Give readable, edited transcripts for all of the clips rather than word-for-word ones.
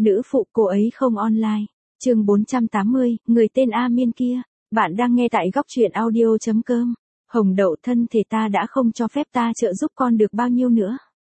nữ phụ cô ấy không online. Chương 480, người tên A Miên kia. Bạn đang nghe tại góc truyện audio.com. Hồng Đậu, thân thể ta đã không cho phép ta trợ giúp con được bao nhiêu nữa.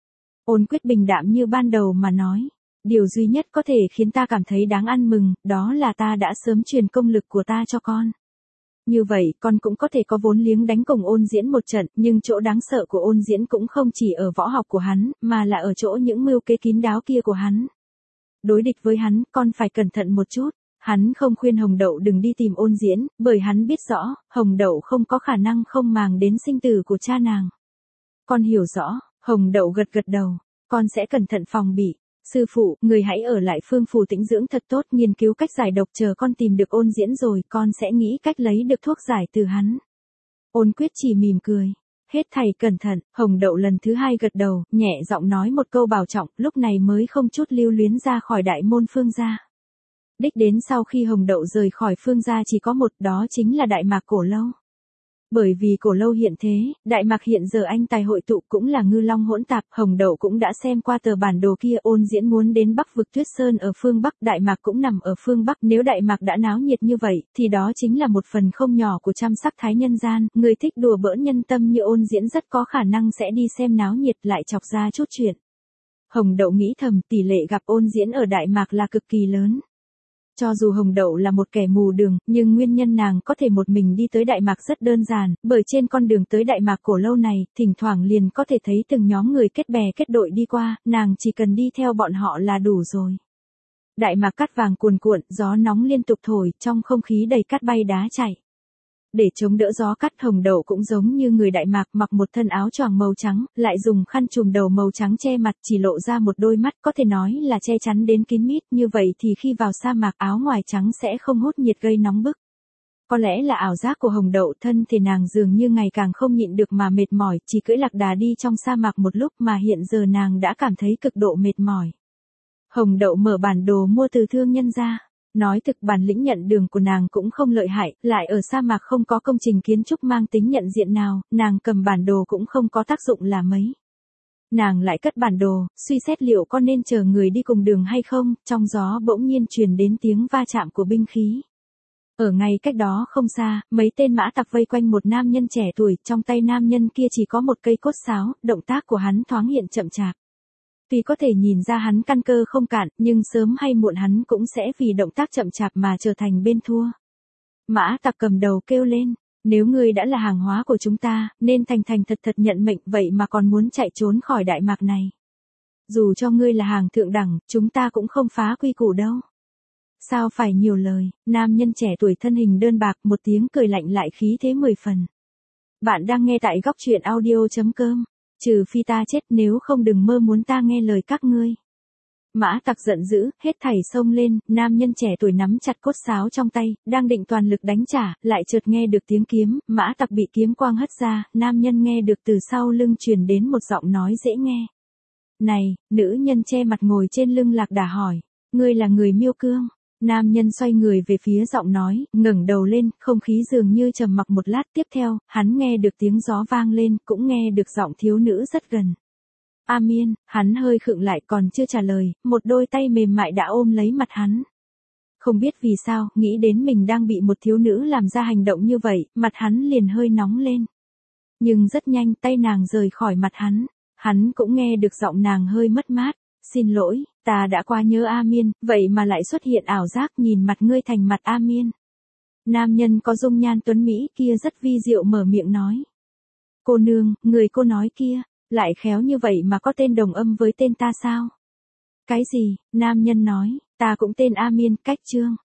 Ôn Quyết bình đạm như ban đầu mà nói. Điều duy nhất có thể khiến ta cảm thấy đáng ăn mừng, đó là ta đã sớm truyền công lực của ta cho con. Như vậy, con cũng có thể có vốn liếng đánh cùng Ôn Diễn một trận, nhưng chỗ đáng sợ của Ôn Diễn cũng không chỉ ở võ học của hắn, mà là ở chỗ những mưu kế kín đáo kia của hắn. Đối địch với hắn, con phải cẩn thận một chút. Hắn không khuyên Hồng Đậu đừng đi tìm Ôn Diễn, bởi hắn biết rõ, Hồng Đậu không có khả năng không màng đến sinh tử của cha nàng. Con hiểu rõ. Hồng Đậu gật gật đầu. Con sẽ cẩn thận phòng bị. Sư phụ, người hãy ở lại Phương Phủ tĩnh dưỡng thật tốt, nghiên cứu cách giải độc, chờ con tìm được Ôn Diễn rồi, con sẽ nghĩ cách lấy được thuốc giải từ hắn. Ôn Quyết chỉ mỉm cười. Hết thầy cẩn thận. Hồng Đậu lần thứ hai gật đầu, nhẹ giọng nói một câu bảo trọng, lúc này mới không chút lưu luyến ra khỏi đại môn Phương gia. Đích đến sau khi Hồng Đậu rời khỏi Phương gia chỉ có một, đó chính là Đại Mạc Cổ Lâu. Bởi vì Cổ Lâu hiện thế, Đại Mạc hiện giờ anh tài hội tụ cũng là ngư long hỗn tạp, Hồng Đậu cũng đã xem qua tờ bản đồ kia. Ôn Diễn muốn đến Bắc vực Tuyết Sơn ở phương Bắc, Đại Mạc cũng nằm ở phương Bắc, nếu Đại Mạc đã náo nhiệt như vậy, thì đó chính là một phần không nhỏ của trăm sắc thái nhân gian, người thích đùa bỡn nhân tâm như Ôn Diễn rất có khả năng sẽ đi xem náo nhiệt lại chọc ra chút chuyện. Hồng Đậu nghĩ thầm, tỷ lệ gặp Ôn Diễn ở Đại Mạc là cực kỳ lớn. Cho dù Hồng Đậu là một kẻ mù đường, nhưng nguyên nhân nàng có thể một mình đi tới Đại Mạc rất đơn giản, bởi trên con đường tới Đại Mạc Cổ Lâu này, thỉnh thoảng liền có thể thấy từng nhóm người kết bè kết đội đi qua, nàng chỉ cần đi theo bọn họ là đủ rồi. Đại Mạc cát vàng cuồn cuộn, gió nóng liên tục thổi, trong không khí đầy cát bay đá chạy. Để chống đỡ gió cát, Hồng Đậu cũng giống như người Đại Mạc, mặc một thân áo choàng màu trắng, lại dùng khăn trùm đầu màu trắng che mặt, chỉ lộ ra một đôi mắt, có thể nói là che chắn đến kín mít, như vậy thì khi vào sa mạc, áo ngoài trắng sẽ không hút nhiệt gây nóng bức. Có lẽ là ảo giác của Hồng Đậu, thân thể nàng dường như ngày càng không nhịn được mà mệt mỏi, chỉ cưỡi lạc đà đi trong sa mạc một lúc mà hiện giờ nàng đã cảm thấy cực độ mệt mỏi. Hồng Đậu mở bản đồ mua từ thương nhân ra. Nói thực, bản lĩnh nhận đường của nàng cũng không lợi hại, lại ở sa mạc không có công trình kiến trúc mang tính nhận diện nào, nàng cầm bản đồ cũng không có tác dụng là mấy. Nàng lại cất bản đồ, suy xét liệu có nên chờ người đi cùng đường hay không, trong gió bỗng nhiên truyền đến tiếng va chạm của binh khí. Ở ngay cách đó không xa, mấy tên mã tặc vây quanh một nam nhân trẻ tuổi, trong tay nam nhân kia chỉ có một cây cốt sáo, động tác của hắn thoáng hiện chậm chạp. Tuy có thể nhìn ra hắn căn cơ không cạn, nhưng sớm hay muộn hắn cũng sẽ vì động tác chậm chạp mà trở thành bên thua. Mã tặc cầm đầu kêu lên, nếu ngươi đã là hàng hóa của chúng ta, nên thành thành thật thật nhận mệnh, vậy mà còn muốn chạy trốn khỏi Đại Mạc này. Dù cho ngươi là hàng thượng đẳng, chúng ta cũng không phá quy củ đâu. Sao phải nhiều lời, nam nhân trẻ tuổi thân hình đơn bạc, một tiếng cười lạnh lại khí thế 10 phần. Bạn đang nghe tại góc truyện audio.com. Trừ phi ta chết, nếu không đừng mơ muốn ta nghe lời các ngươi. Mã tặc giận dữ, hết thảy xông lên, nam nhân trẻ tuổi nắm chặt cốt sáo trong tay, đang định toàn lực đánh trả, lại chợt nghe được tiếng kiếm, mã tặc bị kiếm quang hất ra, nam nhân nghe được từ sau lưng truyền đến một giọng nói dễ nghe. Này, nữ nhân che mặt ngồi trên lưng lạc đà hỏi, ngươi là người Miêu Cương? Nam nhân xoay người về phía giọng nói, ngẩng đầu lên, không khí dường như trầm mặc một lát, tiếp theo, hắn nghe được tiếng gió vang lên, cũng nghe được giọng thiếu nữ rất gần. A Miên, hắn hơi khựng lại, còn chưa trả lời, một đôi tay mềm mại đã ôm lấy mặt hắn. Không biết vì sao, nghĩ đến mình đang bị một thiếu nữ làm ra hành động như vậy, mặt hắn liền hơi nóng lên. Nhưng rất nhanh, tay nàng rời khỏi mặt hắn cũng nghe được giọng nàng hơi mất mát. Xin lỗi, ta đã quá nhớ A Miên, vậy mà lại xuất hiện ảo giác nhìn mặt ngươi thành mặt A Miên. Nam nhân có dung nhan tuấn Mỹ kia rất vi diệu mở miệng nói. Cô nương, người cô nói kia, lại khéo như vậy mà có tên đồng âm với tên ta sao? Cái gì? Nam nhân nói, ta cũng tên A Miên, cách Trương.